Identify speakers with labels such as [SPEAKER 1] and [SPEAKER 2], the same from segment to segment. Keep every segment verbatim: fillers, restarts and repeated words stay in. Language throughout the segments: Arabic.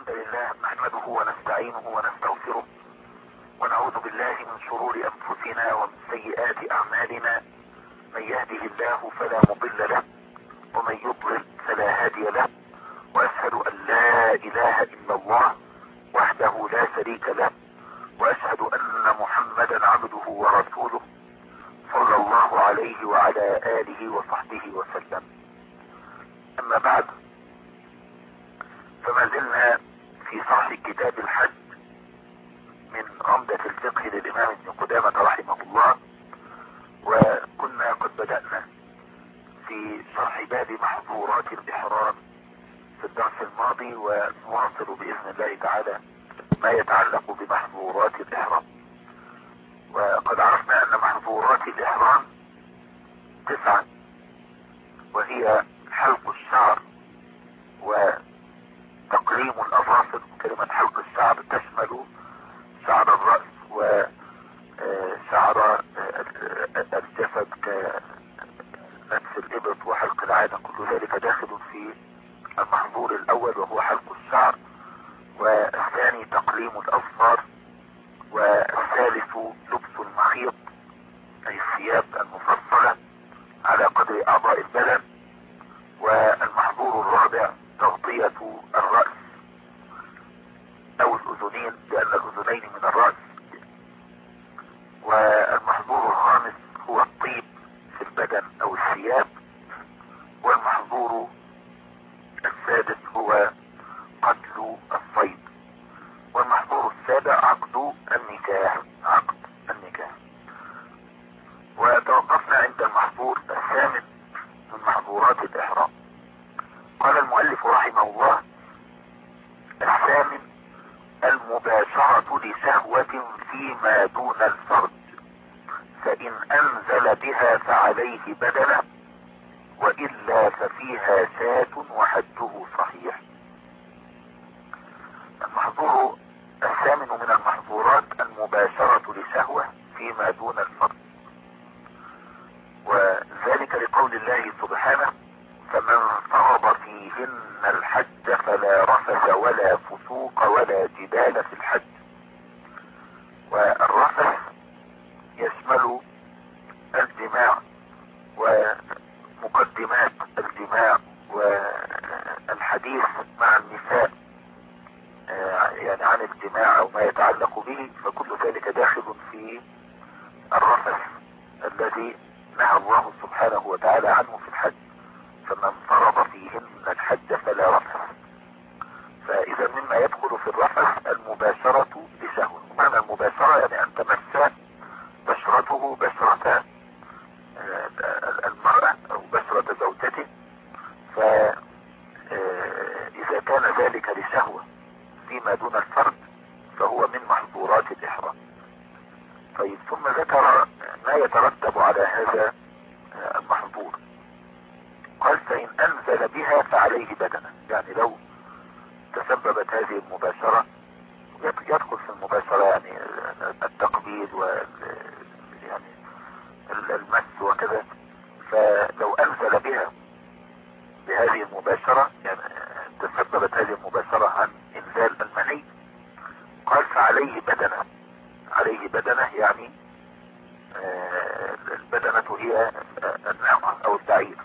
[SPEAKER 1] الحمد لله نحمده ونستعينه ونستغفره ونعوذ بالله من شرور أنفسنا ومن سيئات أعمالنا. من يهده الله فلا مضل له ومن يضلل فلا هادي له، وأشهد أن لا إله إلا الله وحده لا شريك له، وأشهد أن محمدا عبده ورسوله صلى الله عليه وعلى آله وصحبه وسلم. أما بعد، فما زلنا في شرح كتاب الحج من عمدة الفقه للإمام ابن قدامة رحمه الله، وكنا قد بدأنا في شرح باب محظورات الإحرام في الدرس الماضي، ونواصل بإذن الله تعالى ما يتعلق بمحظورات الإحرام. وقد عرفنا أن محظورات الإحرام تسعة، وهي حلق الشعر وتقليم الأظافر. كلمة حلق الشعر تشمل شعر الرأس وشعر الجسد كنفس الإبط وحلق العانة، كل ذلك داخل في المحظور الأول وهو حلق الشعر، والثاني تقليم الأظفار، والثالث لبس المخيط أي الثياب المفصلة على قدر أعضاء البدن، والمحظور الرابع تغطية الرأس أو الأذنين لأن الأذنين من الرأس، والمحظور الخامس هو الطيب في البدن أو الثياب، والمحظور السادس هو قتل الصيد، والمحظور السابع عقد النكاح عقد النكاح. وتوقفنا عند المحظور الثامن من محظورات الإحرام. قال المؤلف رحمه الله: الثامن المباشرة لشهوة فيما دون الفرج، فإن أنزل بها فعليه بدنة، وإلا ففيها شاة وحجه صحيح. المحظور الثامن من المحظورات المباشرة لشهوة فيما دون الفرج، وذلك لقول الله سبحانه: فمن فرض فيهن الحج فلا رفث ولا فسوق ولا جدال في الحج. والرفث يشمل الجماع ومقدمات الجماع والحديث مع النساء يعني عن الجماع او ما يتعلق به، فكل ذلك داخل في الرفث الذي نهى الله سبحانه وتعالى عنه في الحج: فمن فرض فيهن الحج فلا رفث. فاذا مما يدخل في الرفث المباشرة بشهوة. معنى المباشرة يعني ان تمس بشرته بشرة المرأة او بشرة زوجته، فاذا كان ذلك لشهوة فيما دون الفرد فهو من محظورات الإحرام. طيب، ثم ذكر ما يترتب على هذا المحظور. قال: فإن أنزل بها فعليه بدنة، يعني لو تسببت هذه المباشرة، يدخل في المباشرة يعني التقبيل وال يعني المس وكذا، فلو أنزل بها بهذه المباشرة يعني تسببت هذه المباشرة عن إنزال المني، قال: فعليه بدنة. عليه بدنة يعني البدنة هي الناقة أو البعير.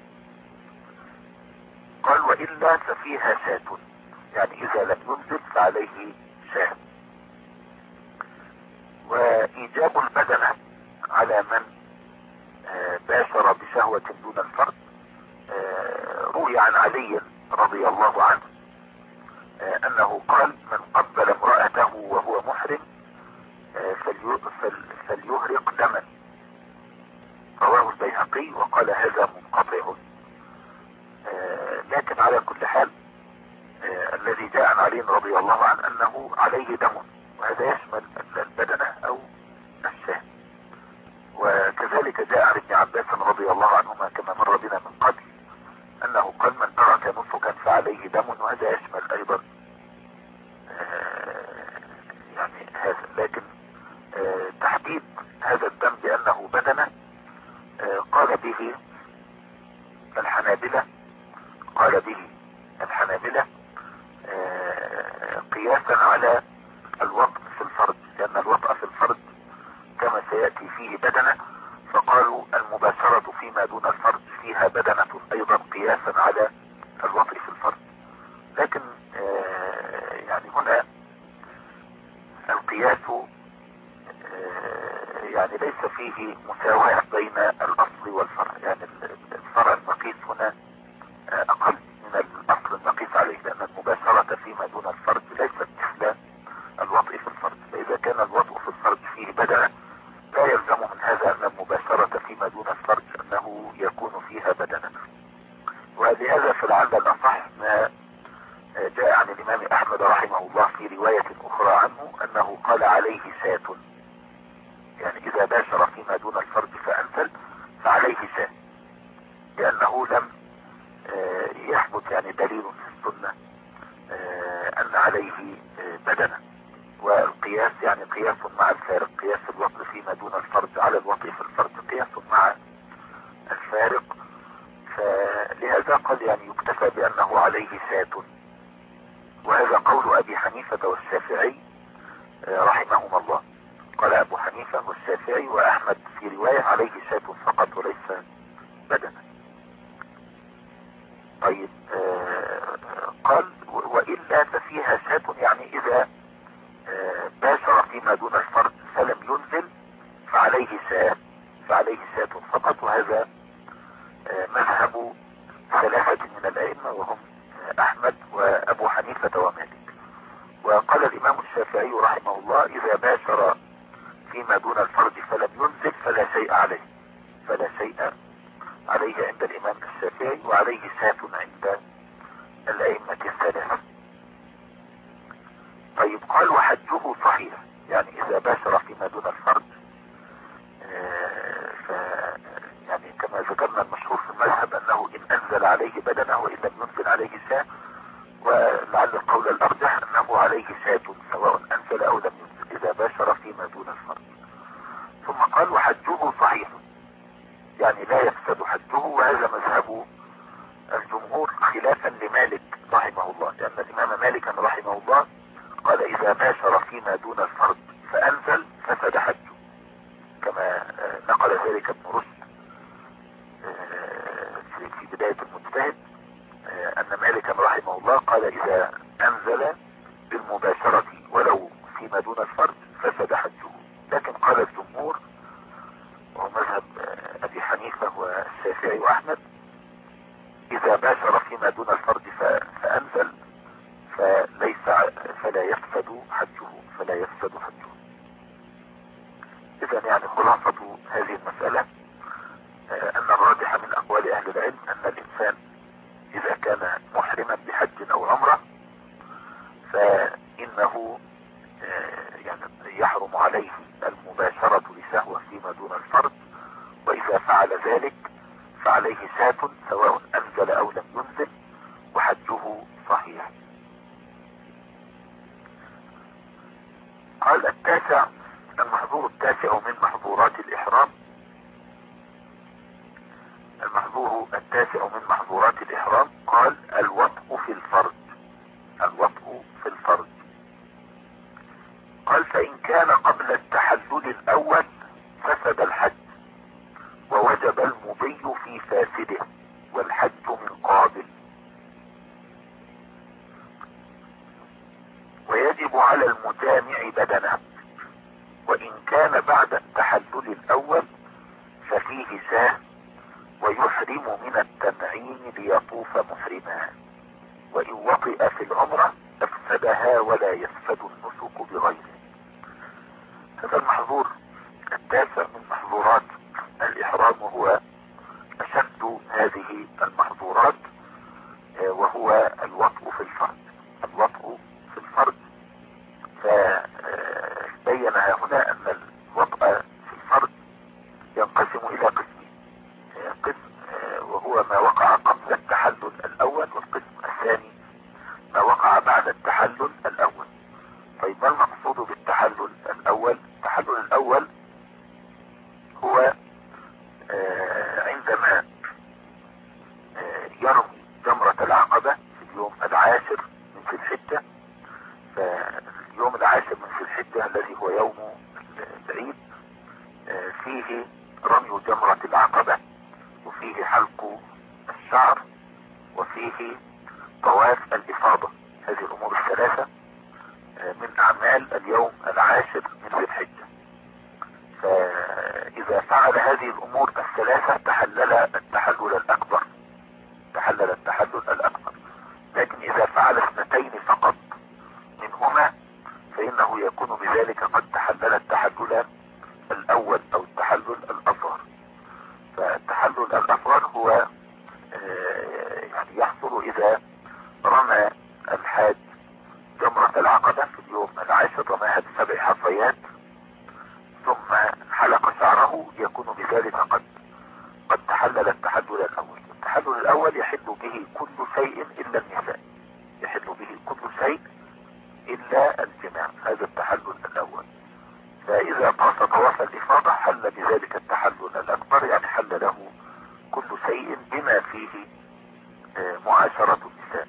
[SPEAKER 1] قال: وإلا ففيها شاة، يعني إذا لم ينزل فعليه شاة. وإيجاب البدنة على من باشر بشهوة دون الفرد روي عن علي رضي الله عنه أنه قال: من قبل امرأته وهو محرم فليهرق دما. رواه البيهقي وقال: هذا منقطع. لكن على كل حال الذي جاء عن علي رضي الله عنه أنه عليه دم، وهذا يشمل البدنة أو الشاه. وكذلك جاء عن ابن عباس رضي الله عنهما كما مر بنا من قبل أنه قال: من ترك نسكا فعليه دم، وهذا يشمل أيضا يعني هذا. لكن تحديد هذا الدم بأنه بدنة قال به الحنابلة قال به الحنابلة قياسا على الوطء في الفرج، لان الوطء في الفرج كما سيأتي فيه بدنة، فقالوا المباشرة فيما دون الفرج فيها بدنة ايضا قياسا على الوطء في الفرج. لكن آه يعني هنا القياس آه يعني ليس فيه مساواة بين الاصل والفرع، يعني الفرع المقيس هنا آه اقل من الاصل المقيس عليه، لان المباشرة فيما دون الفرج ليست مثل الوطء في الفرج. فاذا كان الوطء في الفرج فيه بدنة لا يلزم من هذا ان المباشرة فيما دون الفرج انه يكون فيها بدنة. ولهذا في العادة الاصح ما جاء عن الامام احمد رحمه الله في رواية اخرى عنه انه قال عليه سات، يعني اذا باشر فيما دون الفرج فانزل فعليه سات، لانه لم يثبت يعني دليل في السنة ان عليه بدنة. والقياس يعني قياس مع الفارق، قياس الوطء فيما دون الفرج على الوطء في الفرج قياس مع الفارق، فلهذا قد يعني يكتفى بانه عليه سات. وهذا قول ابي حنيفة والشافعي رحمهما الله. قال ابو حنيفة والشافعي واحمد في رواية عليه سات فقط وليس بدنة. طيب آه قال وإلا ففيها سات، يعني إذا آه باشر فيما دون الفرج فلم ينزل فعليه سات، فعليه سات فقط. وهذا آه مذهب ثلاثة من الأئمة وهم آه أحمد وأبو حنيفة ومالك. وقال الإمام الشافعي رحمه الله إذا باشر فيما دون الفرج فلم ينزل فلا شيء عليه، فلا شيء عليه عند الامام الشافعي، وعليه سات عند الائمة الثلاثة. طيب قال وحجه صحيح، يعني اذا باشر فيما دون الفرج آه ف يعني كما ذكرنا المشهور في المذهب انه ان انزل عليه بدنه وان لم ينزل عليه سات، ولعل القول الارجح انه عليه سات سواء انزل او لم ينزل اذا باشر فيما دون الفرج. ثم قال وحجه صحيح، يعني لا يفسد حجه، وهذا مذهب الجمهور خلافا لمالك رحمه الله، لأن الإمام مالك رحمه الله قال إذا باشر فيما دون الفرج فأنزل فسد حجه، كما نقل ذلك ابن رشد في بداية المجتهد أن مالك رحمه الله قال إذا أنزل بالمباشرة ولو فيما دون الفرج فسد حجه. لكن قال الجمهور وهو مذهب ابي حنيفة والشافعي واحمد اذا باشر فيما دون الفرج فانزل فليس فلا يفسد حجه، فلا يفسد حجه. اذا يعني خلاصة هذه المسألة ان الراجح من اقوال اهل العلم ان الانسان اذا كان محرما بحج او عمرة فانه يعني يحرم عليه المباشرة لشهوة فيما دون الفرج، واذا فعل ذلك فعليه سات سواء انزل او لم ينزل وحجه صحيح. قال التاسع المحظور التاسع من محظورات الاحرام، المحظور التاسع من محظورات الاحرام قال الوطء في الفرج، الوطء في الفرج. قال فإن كان قبل التحلل الأول فسد الحج ووجب المضي في فاسده والحج من قابل، ويجب على المجامع بدنه، وإن كان بعد التحلل الأول ففيه ساه ويحرم من التنعيم ليطوف محرما، وإن وطئ في العمرة أفسدها ولا يفسد النسك بغيره. هذا المحظور التاسع من محظورات الإحرام وهو أشد هذه المحظورات، وهو الوطء في الفرج، الوطء في الفرج. فبين هنا أن الوطء في الفرج ينقسم إلى قسمين، قسم وهو ما وقع قبل التحلل الأول، والقسم الثاني ما وقع بعد التحلل الأول. طيب ما المقصود بالتحلل الأول؟ التحلل الأول هو عندما يرمي جمرة العقبة في اليوم العاشر من ذي الحجة، فاليوم العاشر من ذي الحجة الذي هو يوم العيد فيه رمي جمرة العقبة، وفيه حلق الشعر، وفيه طواف الإفاضة. هذه الأمور الثلاثة من أعمال اليوم العاشر من ذي الحجة. فإذا فعل هذه الأمور الثلاثة تحلل التحلل الأكبر، تحلل التحلل الأكبر. لكن إذا فعل اثنتين فقط منهما فإنه يكون بذلك قد تحلل التحلل الأول أو التحلل الأصغر. فالتحلل الأصغر هو يعني يحصل إذا رمى الحاج جمرة العقبة في اليوم العاشر، رماها بسبع حصيات ثم حلق شعره، يكون بذلك قد قد تحلل التحلل الأول. التحلل الأول يحل به كل شيء إلا النساء، يحل به كل شيء إلا الجماع، هذا التحلل الأول. فإذا طاف طواف الإفاضة حل بذلك التحلل الأكبر، يعني حل له كل شيء بما فيه معاشرة النساء.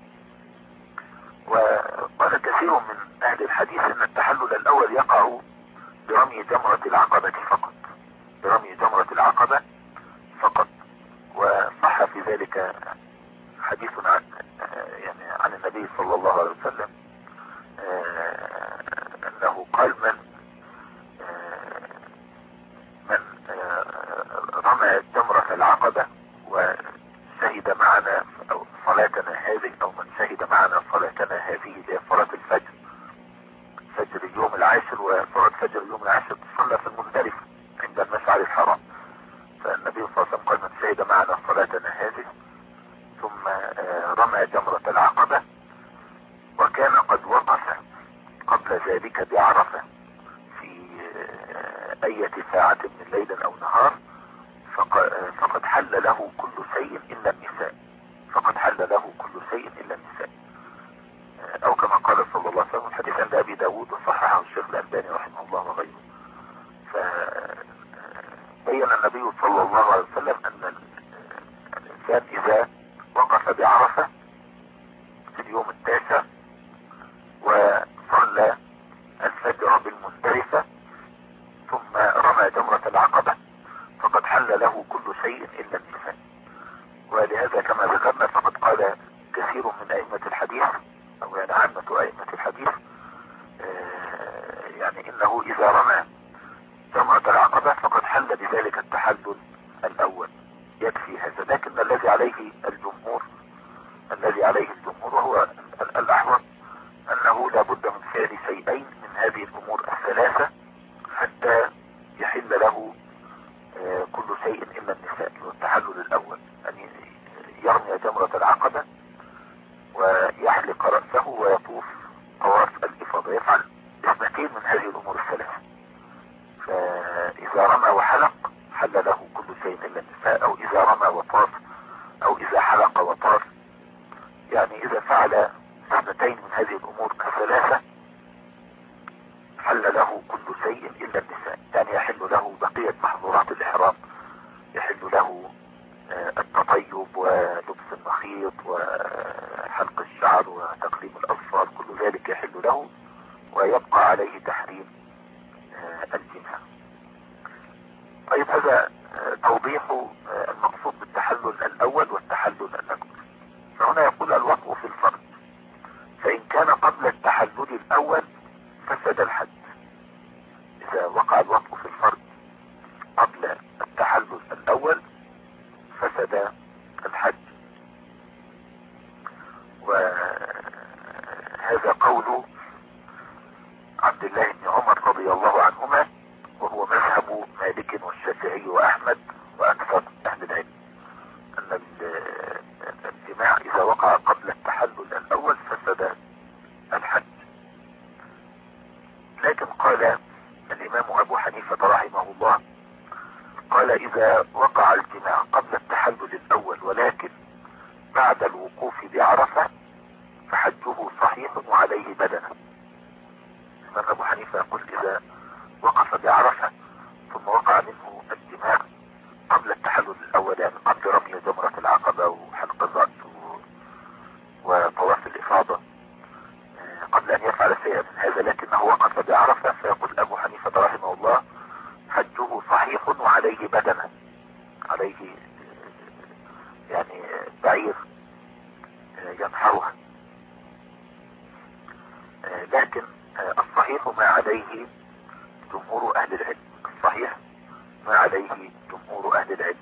[SPEAKER 1] وقال كثير من أهل الحديث أن التحلل الأول يقع برمي جمرة العقبة فقط، برمي جمرة العقبة فقط. وصح في ذلك حديث عن يعني عن النبي صلى الله عليه وسلم أنه قال من من رمى جمرة العقبة وشهد معنا أو صلاتنا هذه، أو من شهد معنا صلاتنا هذه هي صلاة الفجر، فجر اليوم العاشر. وصلاة فجر اليوم العاشر تصلى في المزدلفة عند المشعر الحرام. فالنبي صلى الله عليه وسلم قال من شهد معنا صلاتنا هذه ثم رمى جمرة العقبة وكان قد وقف قبل ذلك بعرفة في أي ساعة من ليل أو نهار، فقد حل له كل شيء إلا النساء، فقد حل له كل شيء إلا النساء، أو كما قال صلى الله عليه وسلم الحديث عند أبي داود وصححه الشيخ الألباني رحمه الله وغيره. فبين النبي صلى الله عليه وسلم أن الإنسان إذا وقف بعرفة في اليوم التاسع وصلى الفجر بالمزدلفة ثم رمى جمرة العقبة فقد حل له كل شيء إلا النساء. ولهذا كما ذكرنا فقد قال كثير من أئمة الحديث أو يعني عامة أئمة الحديث يعني إنه إذا رمى جمرة العقبة فقد حل بذلك التحلل الأول، يكفي هذا. لكن الذي عليه الجمهور الذي عليه الجمهور وهو الأحوط أنه لا بد من فعل شيئين من هذه الأمور الثلاثة حتى يحل له كل شيء إلا النساء. والتحلل الأول أن يرمي جمرة العقبة ويحلق رأسه ويطوف طواف الإفاضة، يفعل اثنتين من هذه الأمور الثلاثة. فإذا رمى وحلق حل له كل شيء إلا النساء، أو إذا رمى وطاف، أو إذا حلق وطاف. يعني إذا فعل اثنتين من هذه الأمور الثلاثة حل له كل شيء إلا النساء، يعني يحل له بقية محظورات الإحرام، يحل له التطيب ولبس المخيط وحلق الشعر وتقليم الأظفار، كل ذلك يحل له ويبقى عليه تحريم الجماع. طيب هذا توضيح المقصود بالتحلل الأول والتحلل الأكبر. فهنا يقول الوطء في الفرج، فإن كان قبل التحلل الأول فسد الحج. إذا وقع الوطء في الفرج قبل التحلل الأول فسد الحج. وهذا قول عبد الله بن عمر رضي الله عنهما، وهو مذهب مالك والشافعي وأحمد وأكثر أهل العلم، أن الجماع إذا وقع قبل التحلل الأول فسد الحج. لكن قال الإمام أبو حنيفة رحمه الله، قال إذا وقع الجماع قبل التحلل الأول ولكن بعد الوقوف بعرفة فحجه صحيح وعليه بدنه. الإمام أبو حنيفة يقول إذا وقف بعرفة ثم وقع منه الجماع قبل التحلل الأول، يعني قبل رمي جمرة العقبة وحلق الرأس وطواف الإفاضة، قبل أن يفعل لكن الصحيح ما عليه جمهور اهل العلم، الصحيح ما عليه جمهور اهل العلم.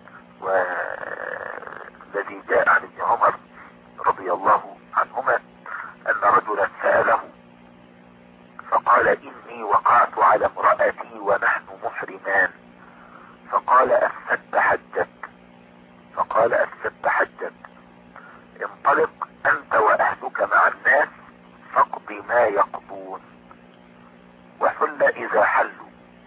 [SPEAKER 1] والذي جاء عن ابن عمر رضي الله عنهما ان رجلا سأله فقال اني وقعت على امرأتي ونحن محرمان، فقال افسدت حجك، فقال افسدت حجك، انطلق انت واهلك مع الناس فاقض ما يقضون، وحل اذا حلوا،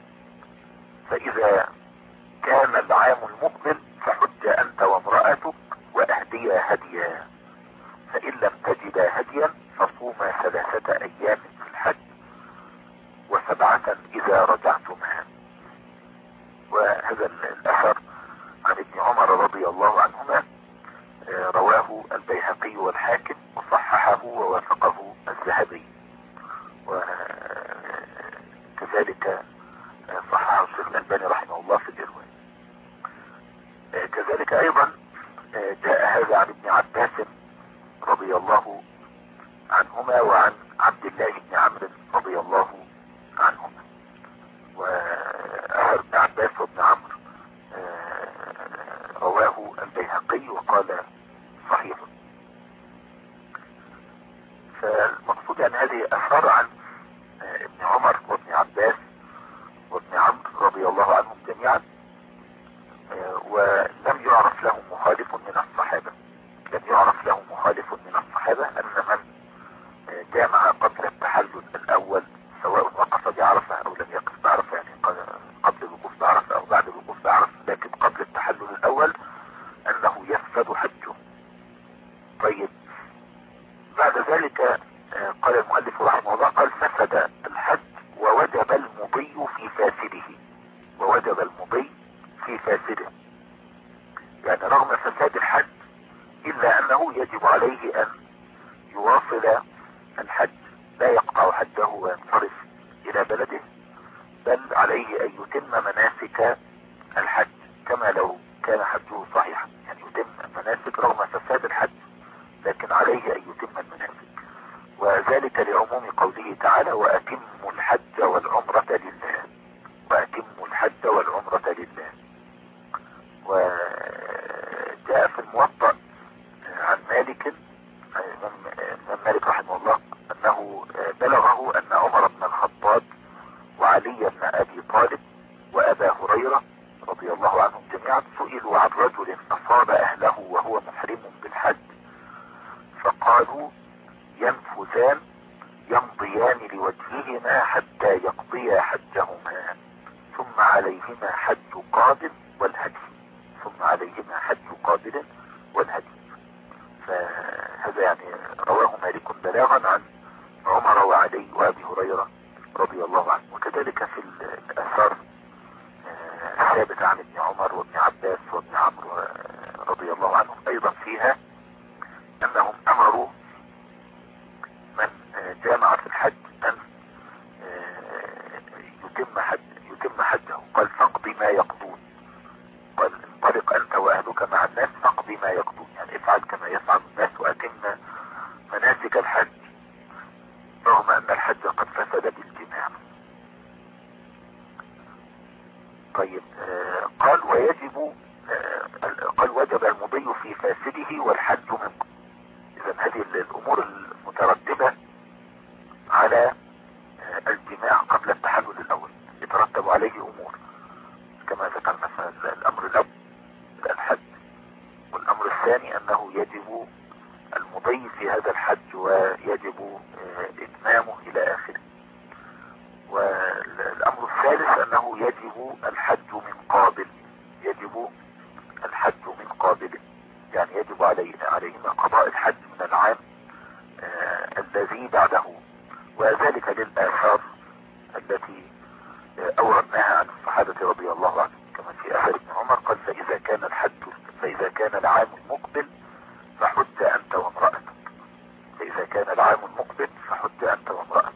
[SPEAKER 1] فاذا كان العام المقبل فحج انت وامرأتك واهديا هديا، فان لم تجدا هديا فصوما ثلاثة ايام في الحج وسبعة اذا رجعتما. وهذا الاثر عن ابن عمر رضي الله عنهما رواه البيهقي والحاكم وصححه ووافقه الذهبي، وكذلك صححه الشيخ الألباني رحمه الله في الإرواء. كذلك ايضا جاء هذا عن ابن عباس رضي الله عنهما وعن عبد الله بن عمرو رضي الله عنهما. واثر ابن عباس وابن عمرو رواه البيهقي وقال صحيح. فالمقصود ان هذه اثار عن ابن عمر وابن عباس وابن عمرو رضي الله عنهم جميعا، ولم يعرف لهم مخالف من الصحابة، لم يعرف لهم مخالف من الصحابة ان من جامع قبل التحلل الاول سواء وقف بعرفة او لم يقف بعرفة، يعني قبل الوقوف بعرفة او بعد الوقوف بعرفة، لكن قبل التحلل الاول انه يفسد حجه. طيب بعد ذلك قال المؤلف رحمه الله قال فسد الحج ووجب المضي في فاسده، ووجب المضي في فاسده، يعني رغم فساد الحج الا انه يجب عليه ان يواصل الحج، لا يقطع حجه وينصرف الى بلده، بل عليه ان يتم مناسك الحج كما لو كان حجه صحيحا، يعني يتم المناسك رغم فساد الحج لكن عليه ان يتم المناسك. وذلك لعموم قوله تعالى واتموا الحج والعمرة لله، واتموا الحج والعمرة لله. وجاء في الموطأ عن مالك من مالك رحمه الله انه بلغه ان عمر بن الخطاب وعلي بن ابي طالب وابا هريرة رضي الله عنهم جميعا سئلوا عن رجل اصاب اهله وهو محرم بالحج، فقالوا ينفذان يمضيان لوجههما حتى يقضيا حجهما ثم عليهما حج قابل والهدي، ثم عليهما حج قابل والهدي. فهذا يعني رواه مالك بلاغا عن عمر وعلي وابي هريرة رضي الله عنه. وكذلك في الاثار ثابتة عن ابن عمر وابن عباس وابن عمرو رضي الله عنهم ايضا فيها انهم امروا من جامع في الحج ان يتم حج يتم حجه، قال فاقضي ما يقضون، قال انطلق انت واهلك مع الناس فاقضي ما يقضون، يعني افعل كما يفعل الناس واتم مناسك الحج رغم ان الحج قد فسد بالجماع. طيب آه قال ويجب آه قال وجب المضي في فاسده والحج من. اذا هذه الامور المترتبة على آه الجماع قبل التحلل الاول يترتب عليه امور كما ذكرنا. الامر الاول الحج، والامر الثاني انه يجب المضي في هذا الحج ويجب آه اتمامه الى اخره. والامر الثالث انه يجب الحج من قابل، يجب الحج من قابل، يعني يجب عليه عليهما قضاء الحج من العام آه الذي بعده. وذلك للآثار التي آه اوردناها عن الصحابة رضي الله عنهم، كما في اثر ابن عمر قال فاذا كان الحج فاذا كان العام المقبل فحج انت وامرأتك، فاذا كان العام المقبل فحج انت وامرأتك.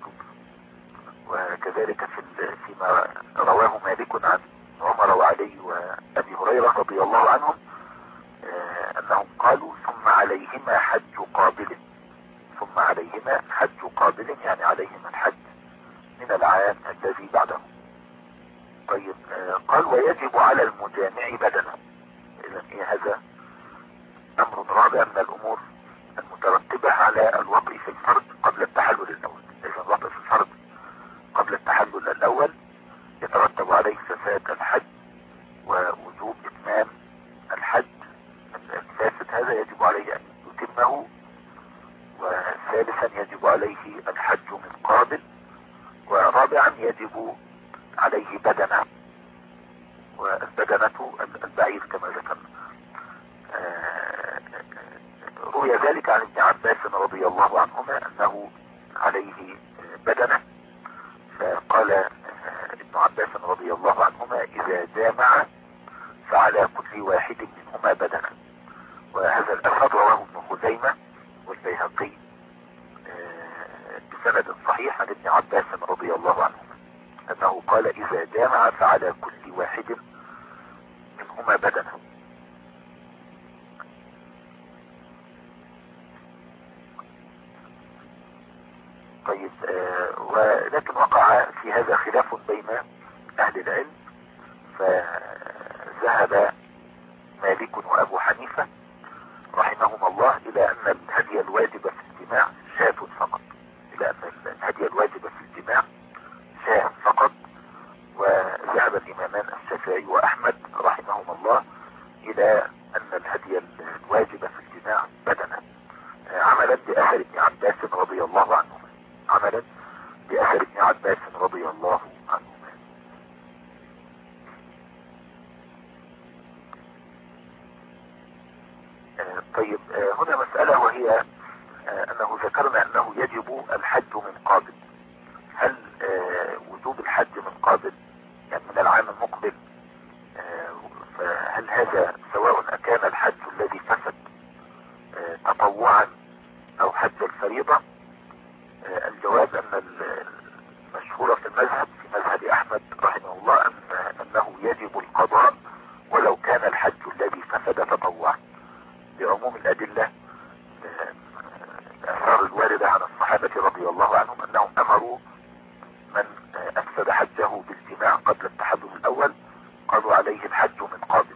[SPEAKER 1] وكذلك في فيما رواه مالك عن عمر وعلي وابي هريرة رضي الله عنهم آه انهم قالوا ثم عليهما حج قابل، ثم عليهما عليهما حج قابل، يعني عليهما الحج من العام الذي بعده. طيب قال ويجب على المجامع بدنه. اذا ايه هذا؟ امر رابع من الامور المترتبة على الوطء في الفرد قبل التحلل الاول. اذا الوطء في الفرد قبل التحلل الاول يترتب عليه فساد الحج ووجوب اتمام الحج الفاسد، هذا يجب عليه ان يتمه. وثالثا يجب عليه الحج من قابل. ورابعا يجب عليه بدنه، والبدنة البعير كما ذكرنا. روي ذلك عن ابن عباس رضي الله عنهما انه عليه بدنه، فقال ابن عباس رضي الله عنهما اذا جامع فعلى كل واحد منهما بدنه. وهذا الاثر رواه ابن خزيمة والبيهقي بسند صحيح عن ابن عباس رضي الله عنهما انه قال اذا جامع فعلى كل واحد منهما بدنه. طيب آه ولكن وقع في هذا خلاف بين اهل العلم، فذهب مالك وابو حنيفة رحمهما الله الى ان الهدي الواجب في الجماع شاة فقط، الى ان الهدي الواجب في الجماع شاة فقط. وذهب الامامان الشافعي واحمد رحمهما الله الى ان الهدي الواجب في الجماع بدنه، عملا باثر ابن عباس رضي الله عنهما عملا باثر ابن عباس رضي الله عنهما. طيب هنا مسألة، وهي انه ذكرنا انه يجب الحج من قابل. هل وجوب الحج من قابل يعني من العام المقبل، فهل هذا سواء كان الحج الذي فسد تطوعا او حج الفريضة؟ الجواب ان المشهور في المذهب في مذهب احمد رحمه الله أن انه يجب القضاء ولو كان الحج الذي فسد تطوعا، بعموم الادلة الاثار الواردة عن الصحابة رضي الله عنهم انهم امروا من افسد حجه بالجماع قبل التحلل الاول قضوا عليه الحج من قابل.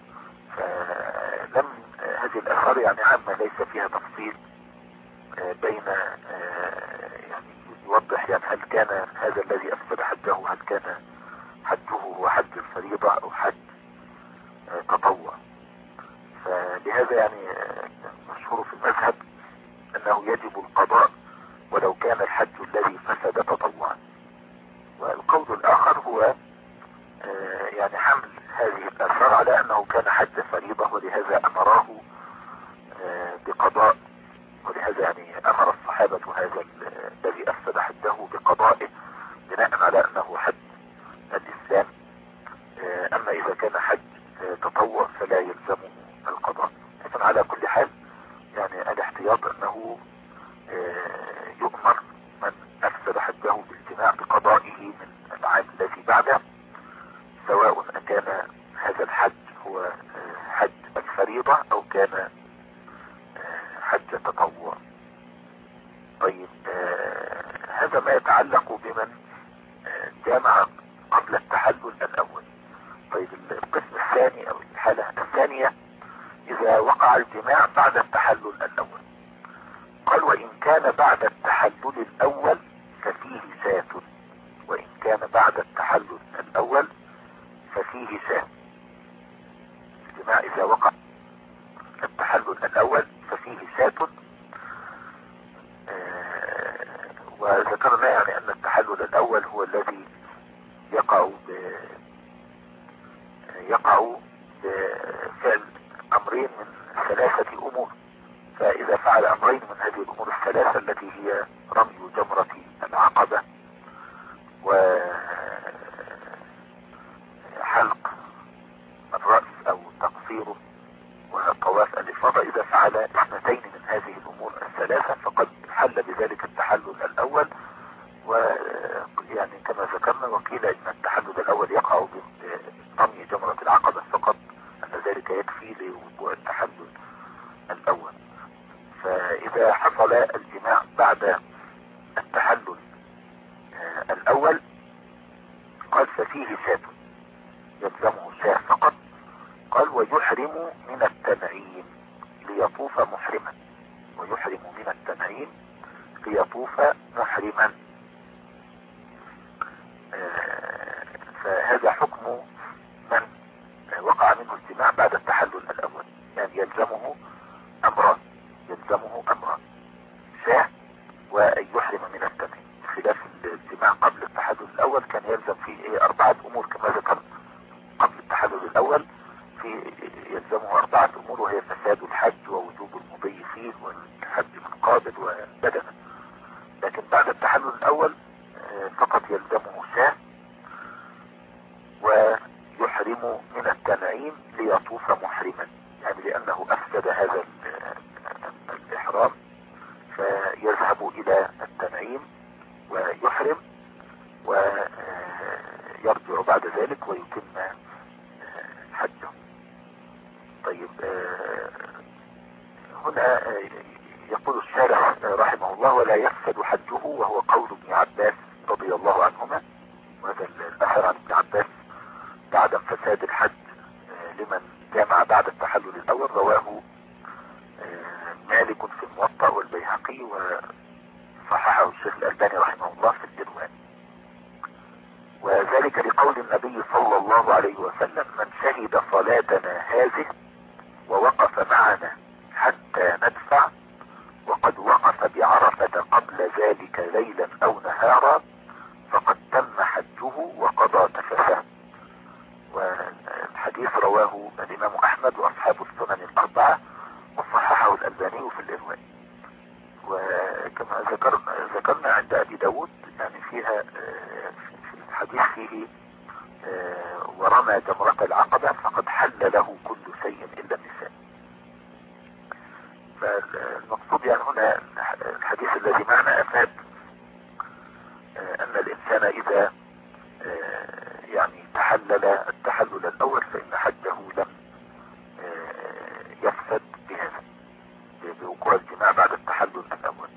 [SPEAKER 1] فلم هذه الاثار يعني عامة ليس فيها تفصيل بين يعني يوضح يعني هل كان هذا الذي افسد حجه هل كان حجه هو حج الفريضة او حج تطوع. فلهذا يعني مشهور في المذهب انه يجب القضاء ولو كان الحج الذي فسد تطوعا. والقول الاخر هو يعني حمل هذه الاثار على انه كان حج فريضة ولهذا امراه بقضاء، ولهذا يعني امر الصحابة هذا الذي افسد حجه بقضائه بناء على انه حج الاسلام. اما اذا كان حج تطوع فلا يلزمه القضاء. لكن على كل حال يعني الاحتياط انه يؤمر من افسد حجه بالجماع بقضائه من العام الذي بعده، سواء كان هذا الحج هو حج الفريضة او كان حج تطوع. طيب آه هذا ما يتعلق بمن آه جامع قبل التحلل الاول. طيب القسم الثاني او الحالة الثانية اذا وقع الجماع بعد التحلل الاول. قال وان كان بعد التحلل الاول ففيه شاة، وان كان بعد التحلل الاول ففيه شاة. الجماع اذا وقع التحلل الاول ففيه شاة. آه وذكرنا يعني ان التحلل الاول هو الذي يقع ب يقع بفعل امرين من ثلاثة امور. فاذا فعل امرين من هذه الامور الثلاثة التي هي رمي جمرة العقبة وحلق الرأس او تقصيره وطواف الافاضة، اذا فعل اثنتين من هذه الامور الثلاثة فقد حل بذلك التحلل الاول. ويعني كما ذكرنا وقيل ان التحلل الاول يقع برمي جمرة العقبة فقط، ان ذلك يكفي لوقوع التحلل الاول. فاذا حصل الجماع بعد التحلل الاول قال ففيه شاة يلزمه شاة فقط. قال ويحرم من التنعيم ليطوف محرما، ويحرم من التنعيم ليطوف محرما. فهذا حكم من وقع منه الجماع بعد التحلل الاول، يعني يلزمه امران، يلزمه امران شاة وان يحرم من التنعيم، خلاف الجماع قبل التحلل الاول كان يلزم فيه ايه اربعة امور كما ذكرت. قبل التحلل الاول في يلزمه اربعة امور، وهي فساد الحج ووجوب المضي فيه والحج من قابل وبدنه. لكن بعد التحلل الاول فقط يلزمه شاة ويحرم من التنعيم ليطوف محرما، يعني لانه افسد هذا الاحرام فيذهب الى التنعيم ويحرم ويرجع بعد ذلك ويتم حجه. طيب هنا يقول الشارع رحمه الله ولا يفسد حجه، وهو قول ابن عباس رضي الله عنهما، وهذا الاثر عن ابن عباس بعدم فساد الحج لمن جامع بعد التحلل الاول رواه مالك في الموطأ والبيهقي وصححه الشيخ الألباني رحمه الله في الإرواء. وذلك لقول النبي صلى الله عليه وسلم من شهد صلاتنا هذه ووقف معنا حتى ندفع وقد وقف بعرفة قبل ذلك ليلا او نهارا فقد تم حجه وقضى تفسه. والحديث رواه الامام احمد واصحاب السنن الاربعة وصححه الألباني في الإرواء. وكما ذكرنا ذكرنا عند أبي داود يعني فيها في الحديث فيه ورمى جمرة العقبة فقد حل له كل شيء إلا النساء. فالمقصود يعني هنا الحديث الذي معنا أفاد أن الإنسان إذا يعني تحلل التحلل الأول فإن حجه لم يفسد بهذا بوقوع الجماع بعد التحلل الاول.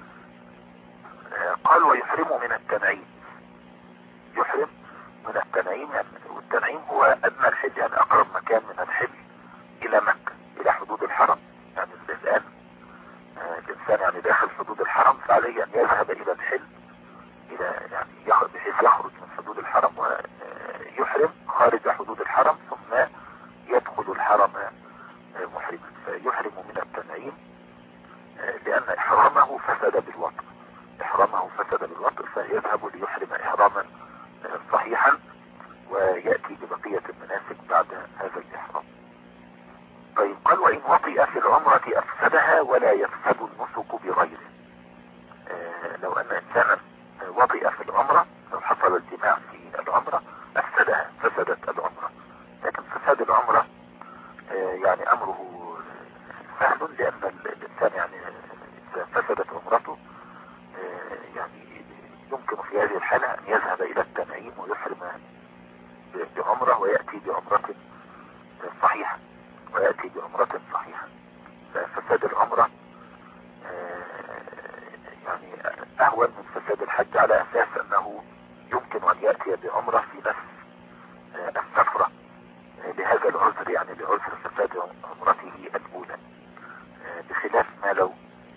[SPEAKER 1] قال ويحرم من التنعيم، يحرم من التنعيم يعني والتنعيم هو ادنى الحج، يعني اقرب مكان من الحج الى مكة الى حدود الحرم. يعني الان الانسان يعني داخل حدود الحرم فعليه ان يذهب الى الحل الى يعني بحيث يخرج من حدود الحرم ويحرم خارج حدود الحرم ثم يدخل الحرم محرما. فيحرم من التنعيم لأن إحرامه فسد بالوطء، إحرامه فسد بالوطء فيذهب ليحرم إحراما صحيحا ويأتي ببقية المناسك بعد هذا الإحرام. طيب قال وإن وطئ في العمرة أفسدها ولا يفسد النسك بغيره. لو أن إنسانا وطئ في العمرة، لو حصل الجماع في العمرة أفسدها، فسدت العمرة. لكن فساد العمرة يعني امره سهل، لان الانسان يعني اذا فسدت عمرته يعني يمكن في هذه الحالة ان يذهب الى التنعيم ويحرم بعمره ويأتي بعمرة صحيحة ويأتي بعمرة صحيحة. ففساد العمرة يعني اهون من فساد الحج على اساس انه يمكن ان يأتي بعمرة في نفس السفرة لهذا العذر، يعني لعذر فساد عمرته الاولى، بخلاف ما لو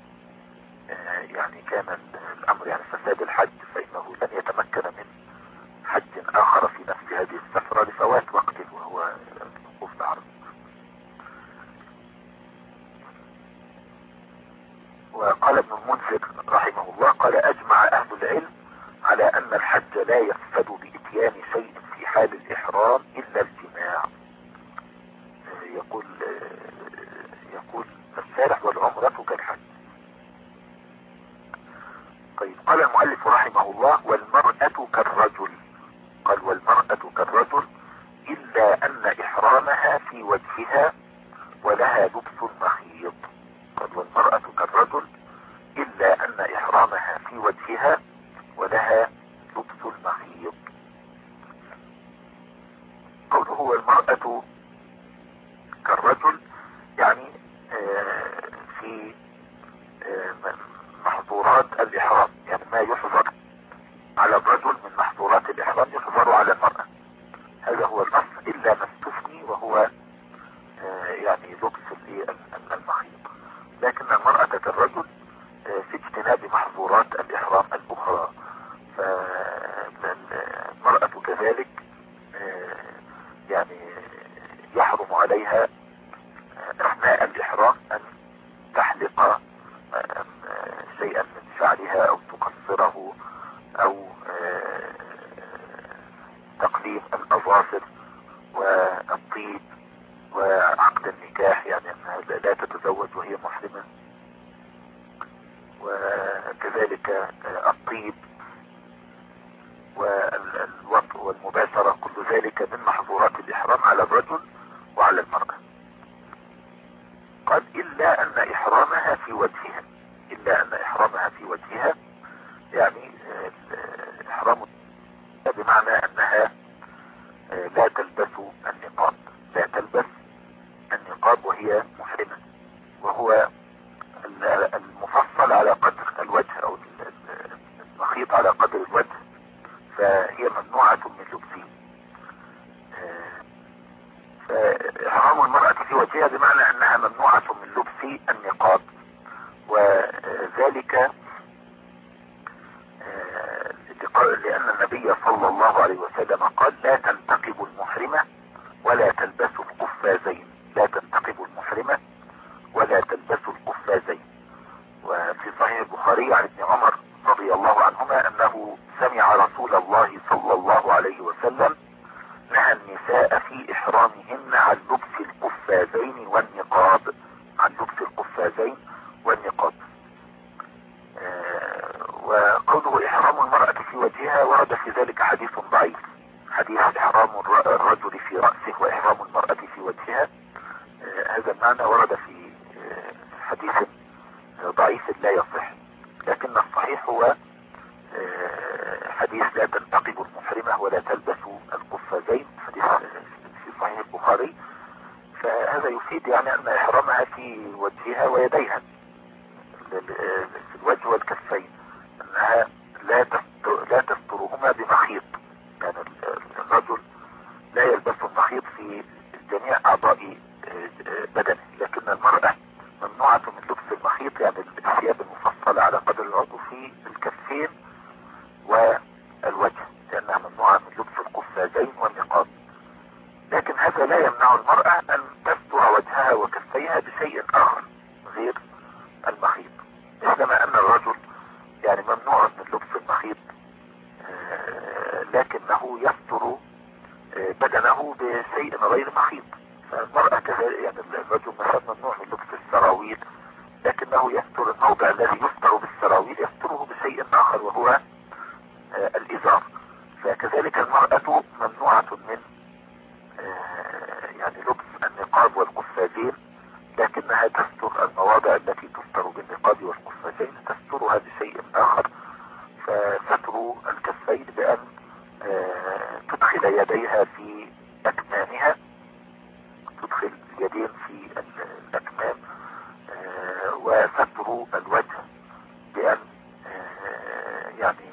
[SPEAKER 1] يعني كان الامر يعني فساد الحج فانه لن يتمكن من حج اخر في نفس هذه السفرة لفوات وقته وهو الوقوف بعرفة. وقال ابن المنذر رحمه الله قال اجمع اهل العلم على ان الحج لا يفسد باتيان شيء في حال الاحرام الا الجماع. يقول يقول الشارح والعمرة كالحج. طيب قال المؤلف رحمه الله والمرأة كالرجل. قال والمرأة كالرجل إلا أن إحرامها في وجهها ولها لبس مخيط. قال والمرأة كالرجل إلا أن إحرامها في وجهها ولها لبس مخيط. قوله والمرأة كالرجل يعني في محظورات محظورات الإحرام، يعني ما يحظر على الرجل من محظورات الإحرام يحظر على المرأة. هذا هو النص، إلا ما استثني وهو يعني لبس المخيط. لكن المرأة كالرجل في اجتناب محظورات الإحرام الأخرى. فالمرأة كذلك يعني يحرم عليها أثناء الإحرام أن تحلق شيئا من شعرها أو تقصره أو تقليم الأظافر والطيب وعقد النكاح، يعني أنها لا تتزوج وهي محرمة، وكذلك الطيب والوطء والمباشرة، كل ذلك من محظورات الإحرام على الرجل وعلى المرأة. قال إلا أن إحرامها في وجهها، إلا أن إحرامها في وجهها يعني إحرام بمعنى أنها لا تلبس النقاب، لا تلبس النقاب وهي محرمة، وهو المفصل على قدر الوجه أو المخيط على قدر الوجه، فهي ممنوعة من لبسه. فإحرام المرأة في وجهها بمعنى أنها ممنوعة من لبس النقاب، وذلك لأن النبي صلى الله عليه وسلم قال لا تنتقب المحرمة ولا تلبس القفازين، لا تنتقب المحرمة ولا تلبس القفازين. وفي صحيح البخاري عن ابن عمر رضي الله عنهما أنه سمع رسول الله صلى الله عليه وسلم نهى النساء في إحرامهن عن لبس القفازين والنقاب، عن لبس القفازين والنقاب. وقوله إحرام المرأة في وجهها ورد في ذلك حديث ضعيف، حديث إحرام الرجل في رأسه وإحرام المرأة في وجهها. هذا المعنى ورد في حديث ضعيف لا يصح، لكن الصحيح هو حديث لا تنتقب المحرمة ولا تلبس القفازين، حديث في صحيح البخاري. فهذا يفيد يعني أن إحرامها في وجهها ويديها، في الوجه والكفين، أنها لا تستر لا تسترهما بمخيط، يعني الرجل لا يلبس المخيط في جميع أعضاء بدنه، لكن المرأة ممنوعة من لبس المخيط، يعني الثياب المفصلة على قدر العضو في الكفين والوجه، لأنها ممنوعة من لبس القفازين والنقاب. لكن هذا لا يمنع المرأة أن تستر وجهها وكفيها بشيء آخر غير المخيط، مثلما أن الرجل يعني ممنوع من لبس المخيط لكنه يستر بدنه بشيء غير مخيط. فالمرأة كذلك، يعني الرجل مثلا ممنوع من لبس السراويل لكنه يستر الموضع الذي يستر بالسراويل يستره بشيء آخر وهو الإزار. فكذلك المرأة ممنوعة من يعني لبس النقاب والقفازين، لكنها تستر المواضع التي تستر بالنقاب والقفازين تسترها بشيء آخر. فستر الكفين بأن تدخل يديها في أكمامها، تدخل اليدين في الأكمام، وستر الوجه بأن يعني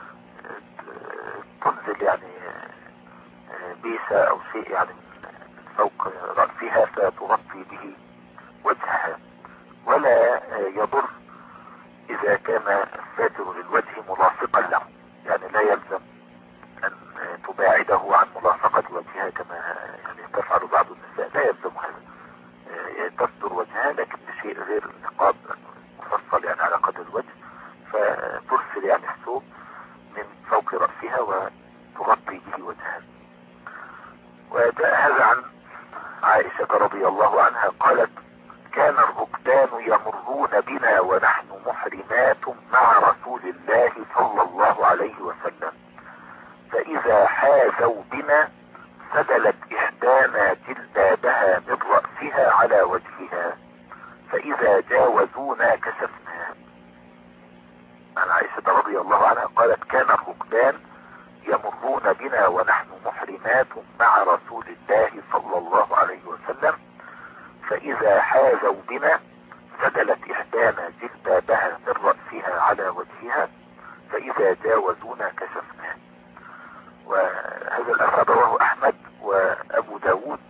[SPEAKER 1] تنزل يعني بيسة أو شيء يعني من فوق رأسها فتغطي به وجهها. ولا يضر إذا كان الساتر للوجه ملاصقا له، يعني لا يلزم أن تباعده عن ملاصقة وجهها كما يعني تفعل بعض النساء، لا يلزم هذا، تستر وجهها لكن بشيء غير النقاب مفصل يعني على قدر الوجه، فترسل يعني الثوب من فوق رأسها وتغطي به وجهها. وجاء هذا عن عائشة رضي الله عنها قالت كان الركبان يمرون بنا ونحن محرمات مع رسول الله صلى الله عليه وسلم، فإذا حاذوا بنا سدلت إحدانا جلبابها من رأسها على وجهها، فإذا جاوزونا كشفنا. عن عائشة رضي الله عنها قالت كان الركبان يمرون بنا ونحن محرمات مع رسول الله صلى الله عليه وسلم، فإذا حاذوا بنا سدلت إحدانا جلبابها من رأسها على وجهها فإذا جاوزونا كشفناه. وهذا الأثر رواه أحمد وأبو داود،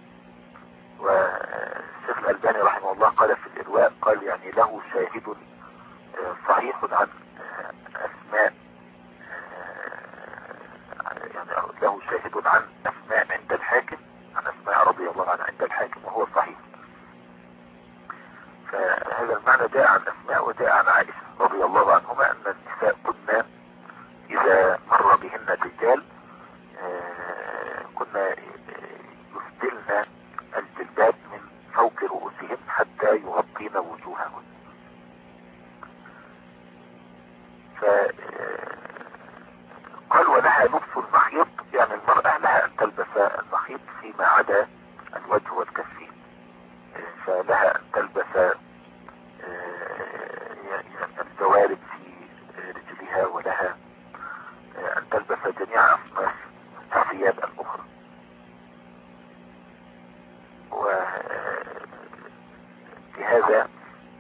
[SPEAKER 1] والشيخ الألباني رحمه الله قال في الإرواء، قال يعني له شاهد صحيح عن أسماء، يعني له شاهد عن أسماء عند الحاكم، عن أسماء رضي الله عنها عند الحاكم وهو صحيح. فهذا المعنى جاء عن أسماء وجاء عن عائشة رضي الله عنهما أن النساء كنا إذا مر بهن الرجال كنا يسدلن الجلباب من فوق رؤوسهم حتى يغطين وجوههن. فقال ولها لبس المخيط، يعني المرأة لها أن تلبس المخيط فيما عدا الوجه والكفين، فلها أن تلبس الجوارب في رجلها، ولها أن تلبس جميع أصناف الثياب الأخرى. وبهذا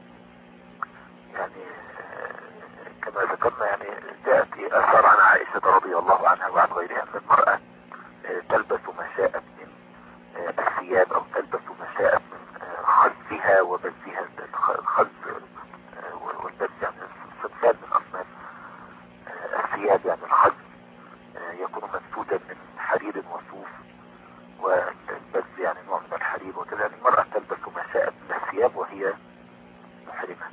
[SPEAKER 1] يعني كما ذكرنا يعني جاءت أثر عن عائشة رضي الله عنها وعن غيرها أن المرأة تلبس ما شاءت من الثياب أو تلبس ما شاءت من خزها وبزها. الخز والبز يعني صنفان من أصناف الثياب، يعني الخز يكون مسدودا من حرير وصوف، والبز يعني نوع من الحرير وكذا. المرأة تلبس ما شاءت من الثياب وهي محرمة.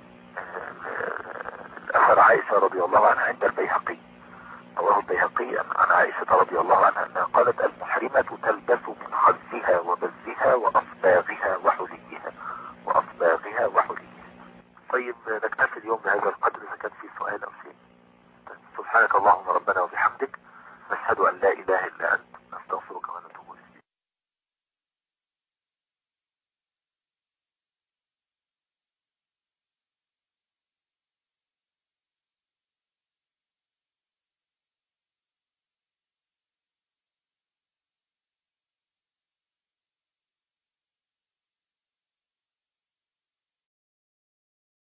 [SPEAKER 1] الأثر عائشة رضي الله عنها عند البيهقي، رواه البيهقي عن عائشة رضي الله عنها أنها قالت المحرمة تلبس من خزها وبزها وأصباغها وحليها وأصباغها وحليها. طيب نكتفي اليوم بهذا القدر إذا كان في سؤال أو شيء. سبحانك اللهم ربنا وبحمدك، نشهد أن لا إله إلا أنت